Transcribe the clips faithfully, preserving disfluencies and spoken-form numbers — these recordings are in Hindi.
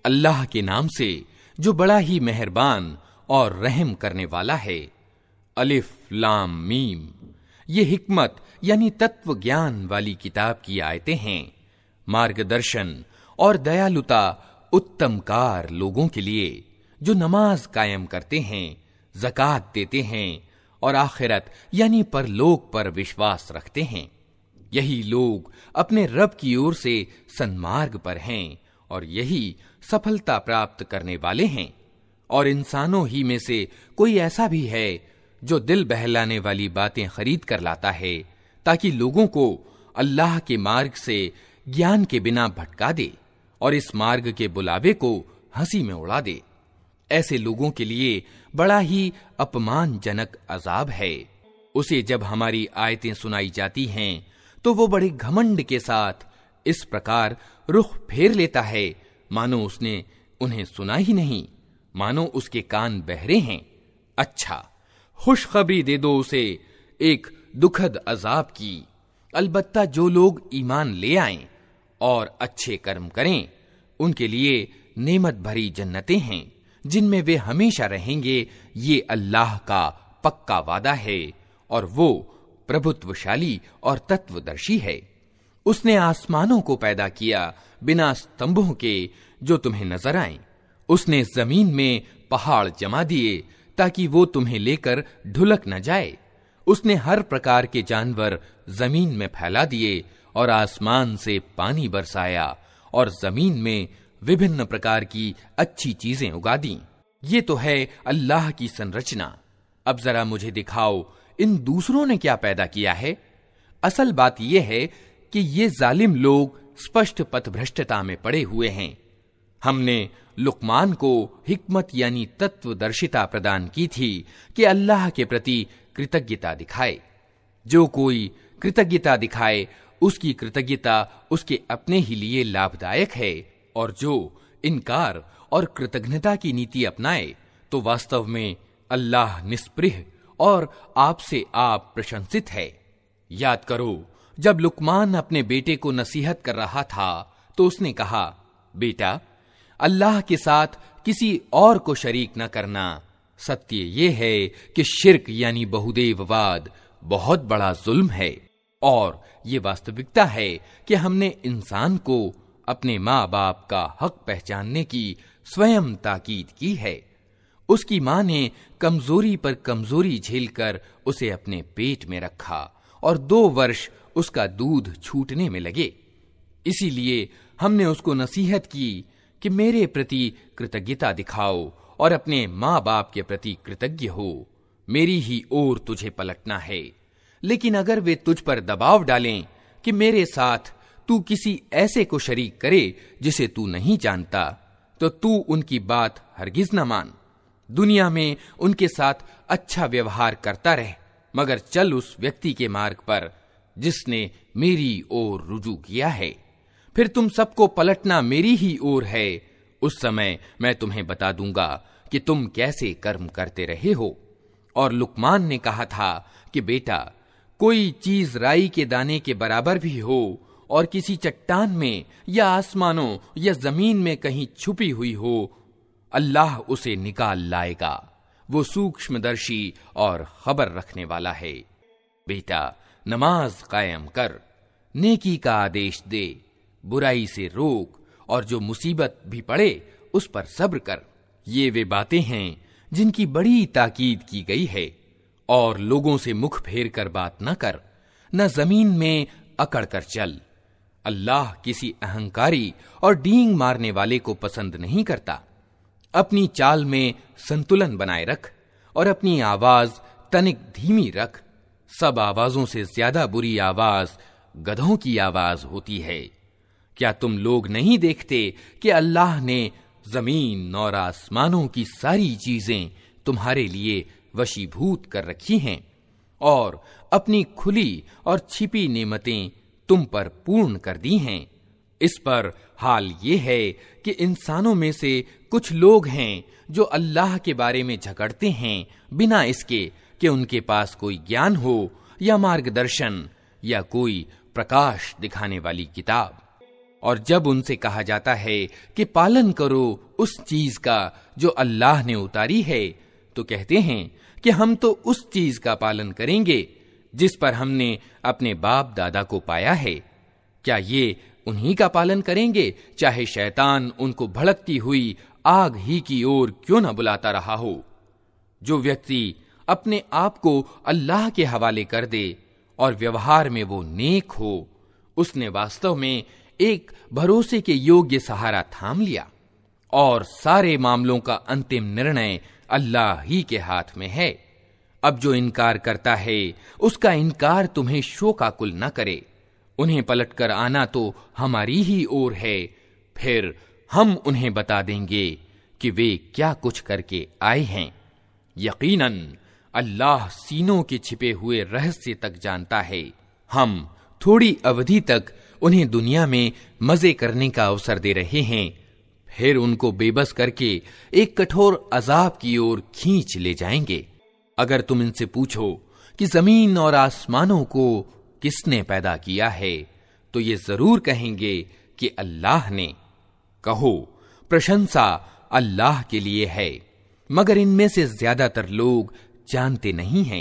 अल्लाह के नाम से जो बड़ा ही मेहरबान और रहम करने वाला है। अलिफ लाम मीम, ये हिकमत यानी तत्व ज्ञान वाली किताब की आयतें हैं। मार्गदर्शन और दयालुता उत्तमकार लोगों के लिए जो नमाज कायम करते हैं, ज़कात देते हैं और आखिरत यानी परलोक पर विश्वास रखते हैं। यही लोग अपने रब की ओर से सन्मार्ग पर हैं और यही सफलता प्राप्त करने वाले हैं। और इंसानों ही में से कोई ऐसा भी है जो दिल बहलाने वाली बातें खरीद कर लाता है ताकि लोगों को अल्लाह के मार्ग से ज्ञान के बिना भटका दे और इस मार्ग के बुलावे को हंसी में उड़ा दे। ऐसे लोगों के लिए बड़ा ही अपमानजनक अजाब है। उसे जब हमारी आयतें सुनाई जाती हैं तो वो बड़े घमंड के साथ इस प्रकार रुख फेर लेता है मानो उसने उन्हें सुना ही नहीं, मानो उसके कान बहरे हैं। अच्छा, खुशखबरी दे दो उसे एक दुखद अजाब की। अलबत्ता जो लोग ईमान ले आएं और अच्छे कर्म करें उनके लिए नेमत भरी जन्नतें हैं जिनमें वे हमेशा रहेंगे। ये अल्लाह का पक्का वादा है और वो प्रभुत्वशाली और तत्वदर्शी है। उसने आसमानों को पैदा किया बिना स्तंभों के जो तुम्हें नजर आएं। उसने जमीन में पहाड़ जमा दिए ताकि वो तुम्हें लेकर ढुलक न जाए। उसने हर प्रकार के जानवर जमीन में फैला दिए और आसमान से पानी बरसाया और जमीन में विभिन्न प्रकार की अच्छी चीजें उगा दी। ये तो है अल्लाह की संरचना। अब जरा मुझे दिखाओ इन दूसरों ने क्या पैदा किया है। असल बात यह है कि ये जालिम लोग स्पष्ट पथभ्रष्टता में पड़े हुए हैं। हमने लुकमान को हिकमत यानी तत्वदर्शिता प्रदान की थी कि अल्लाह के प्रति कृतज्ञता दिखाए। जो कोई कृतज्ञता दिखाए उसकी कृतज्ञता उसके अपने ही लिए लाभदायक है और जो इनकार और कृतज्ञता की नीति अपनाए तो वास्तव में अल्लाह निस्पृह और आपसे आप प्रशंसित है। याद करो जब लुकमान अपने बेटे को नसीहत कर रहा था तो उसने कहा, बेटा अल्लाह के साथ किसी और को शरीक न करना। सत्य ये है कि शिर्क यानी बहुदेववाद बहुत बड़ा जुल्म है और ये वास्तविकता है कि हमने इंसान को अपने माँ बाप का हक पहचानने की स्वयं ताकीद की है। उसकी माँ ने कमजोरी पर कमजोरी झेलकर उसे अपने पेट में रखा और दो वर्ष उसका दूध छूटने में लगे। इसीलिए हमने उसको नसीहत की कि मेरे प्रति कृतज्ञता दिखाओ और अपने माँ बाप के प्रति कृतज्ञ हो। मेरी ही ओर तुझे पलटना है। लेकिन अगर वे तुझ पर दबाव डालें कि मेरे साथ तू किसी ऐसे को शरीक करे जिसे तू नहीं जानता, तो तू उनकी बात हरगिज न मान। दुनिया में उनके साथ अच्छा व्यवहार करता रह, मगर चल उस व्यक्ति के मार्ग पर जिसने मेरी ओर रुजू किया है। फिर तुम सबको पलटना मेरी ही ओर है। उस समय मैं तुम्हें बता दूंगा कि तुम कैसे कर्म करते रहे हो। और लुकमान ने कहा था कि बेटा, कोई चीज राई के दाने के बराबर भी हो और किसी चट्टान में या आसमानों या जमीन में कहीं छुपी हुई हो, अल्लाह उसे निकाल लाएगा। वो सूक्ष्मदर्शी और खबर रखने वाला है। बेटा, नमाज कायम कर, नेकी का आदेश दे, बुराई से रोक और जो मुसीबत भी पड़े उस पर सब्र कर। ये वे बातें हैं जिनकी बड़ी ताकीद की गई है। और लोगों से मुख फेर कर बात न कर, न जमीन में अकड़ कर चल। अल्लाह किसी अहंकारी और डींग मारने वाले को पसंद नहीं करता। अपनी चाल में संतुलन बनाए रख और अपनी आवाज तनिक धीमी रख। सब आवाजों से ज्यादा बुरी आवाज गधों की आवाज होती है। क्या तुम लोग नहीं देखते कि अल्लाह ने जमीन और आसमानों की सारी चीजें तुम्हारे लिए वशीभूत कर रखी हैं और अपनी खुली और छिपी नेमतें तुम पर पूर्ण कर दी हैं। इस पर हाल ये है कि इंसानों में से कुछ लोग हैं जो अल्लाह के बारे में झगड़ते हैं बिना इसके कि उनके पास कोई ज्ञान हो या मार्गदर्शन या कोई प्रकाश दिखाने वाली किताब। और जब उनसे कहा जाता है कि पालन करो उस चीज का जो अल्लाह ने उतारी है, तो कहते हैं कि हम तो उस चीज का पालन करेंगे जिस पर हमने अपने बाप दादा को पाया है। क्या ये उन्हीं का पालन करेंगे, चाहे शैतान उनको भड़कती हुई आग ही की ओर क्यों न बुलाता रहा हो। जो व्यक्ति अपने आप को अल्लाह के हवाले कर दे और व्यवहार में वो नेक हो, उसने वास्तव में एक भरोसे के योग्य सहारा थाम लिया और सारे मामलों का अंतिम निर्णय अल्लाह ही के हाथ में है। अब जो इनकार करता है उसका इनकार तुम्हें शोकाकुल न करे। उन्हें पलटकर आना तो हमारी ही ओर है, फिर हम उन्हें बता देंगे कि वे क्या कुछ करके आए हैं। यकीनन अल्लाह सीनों के छिपे हुए रहस्य तक जानता है। हम थोड़ी अवधि तक उन्हें दुनिया में मजे करने का अवसर दे रहे हैं, फिर उनको बेबस करके एक कठोर अजाब की ओर खींच ले जाएंगे। अगर तुम इनसे पूछो कि जमीन और आसमानों को किसने पैदा किया है, तो ये जरूर कहेंगे कि अल्लाह ने। कहो, प्रशंसा अल्लाह के लिए है, मगर इनमें से ज्यादातर लोग जानते नहीं हैं।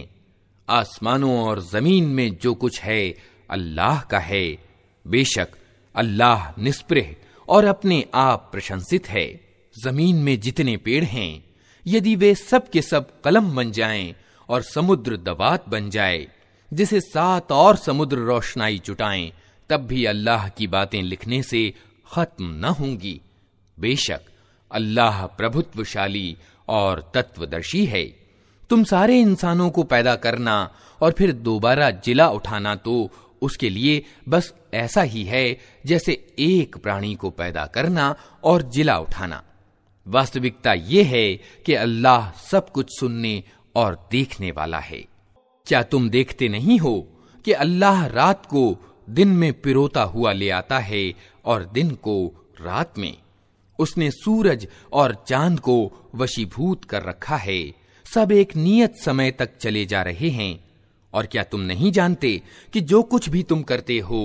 आसमानों और जमीन में जो कुछ है अल्लाह का है। बेशक अल्लाह निस्पृह और अपने आप प्रशंसित है। जमीन में जितने पेड़ हैं, यदि वे सब के सब कलम बन जाएं और समुद्र दवात बन जाए जिसे सात और समुद्र रोशनाई जुटाएं, तब भी अल्लाह की बातें लिखने से खत्म न होंगी। बेशक अल्लाह प्रभुत्वशाली और तत्वदर्शी है। तुम सारे इंसानों को पैदा करना और फिर दोबारा जिला उठाना तो उसके लिए बस ऐसा ही है जैसे एक प्राणी को पैदा करना और जिला उठाना। वास्तविकता यह है कि अल्लाह सब कुछ सुनने और देखने वाला है। क्या तुम देखते नहीं हो कि अल्लाह रात को दिन में पिरोता हुआ ले आता है और दिन को रात में। उसने सूरज और चांद को वशीभूत कर रखा है, सब एक नियत समय तक चले जा रहे हैं। और क्या तुम नहीं जानते कि जो कुछ भी तुम करते हो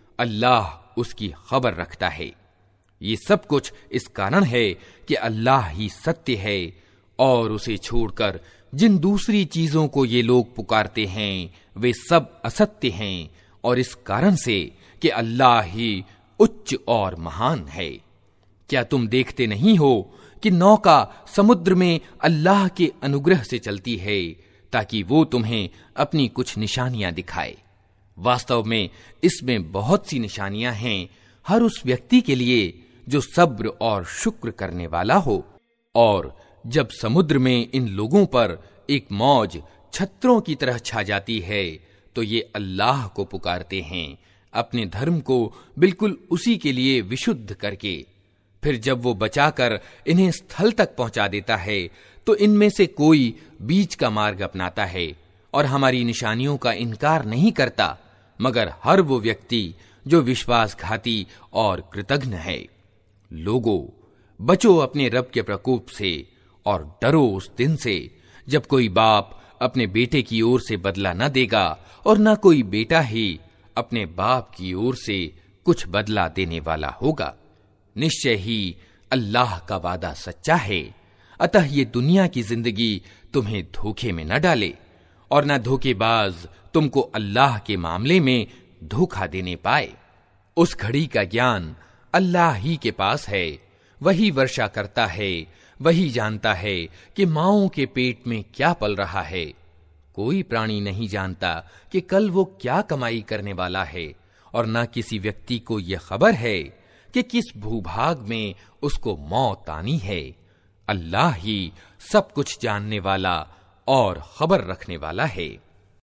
अल्लाह उसकी खबर रखता है। ये सब कुछ इस कारण है कि अल्लाह ही सत्य है और उसे छोड़कर जिन दूसरी चीजों को ये लोग पुकारते हैं वे सब असत्य हैं, और इस कारण से कि अल्लाह ही उच्च और महान है। क्या तुम देखते नहीं हो कि नौका समुद्र में अल्लाह के अनुग्रह से चलती है ताकि वो तुम्हें अपनी कुछ निशानियां दिखाए। वास्तव में इसमें बहुत सी निशानियां हैं हर उस व्यक्ति के लिए जो सब्र और शुक्र करने वाला हो। और जब समुद्र में इन लोगों पर एक मौज छत्रों की तरह छा जाती है, तो ये अल्लाह को पुकारते हैं अपने धर्म को बिल्कुल उसी के लिए विशुद्ध करके। फिर जब वो बचाकर इन्हें स्थल तक पहुंचा देता है, तो इनमें से कोई बीच का मार्ग अपनाता है और हमारी निशानियों का इनकार नहीं करता, मगर हर वो व्यक्ति जो विश्वासघाती और कृतघ्न है। लोगों, बचो अपने रब के प्रकोप से और डरो उस दिन से जब कोई बाप अपने बेटे की ओर से बदला न देगा और न कोई बेटा ही अपने बाप की ओर से कुछ बदला देने वाला होगा। निश्चय ही अल्लाह का वादा सच्चा है। अतः ये दुनिया की जिंदगी तुम्हें धोखे में न डाले और न धोखेबाज तुमको अल्लाह के मामले में धोखा देने पाए। उस घड़ी का ज्ञान अल्लाह ही के पास है। वही वर्षा करता है, वही जानता है कि माओं के पेट में क्या पल रहा है। कोई प्राणी नहीं जानता कि कल वो क्या कमाई करने वाला है, और न किसी व्यक्ति को यह खबर है कि किस भूभाग में उसको मौत आनी है। अल्लाह ही सब कुछ जानने वाला और खबर रखने वाला है।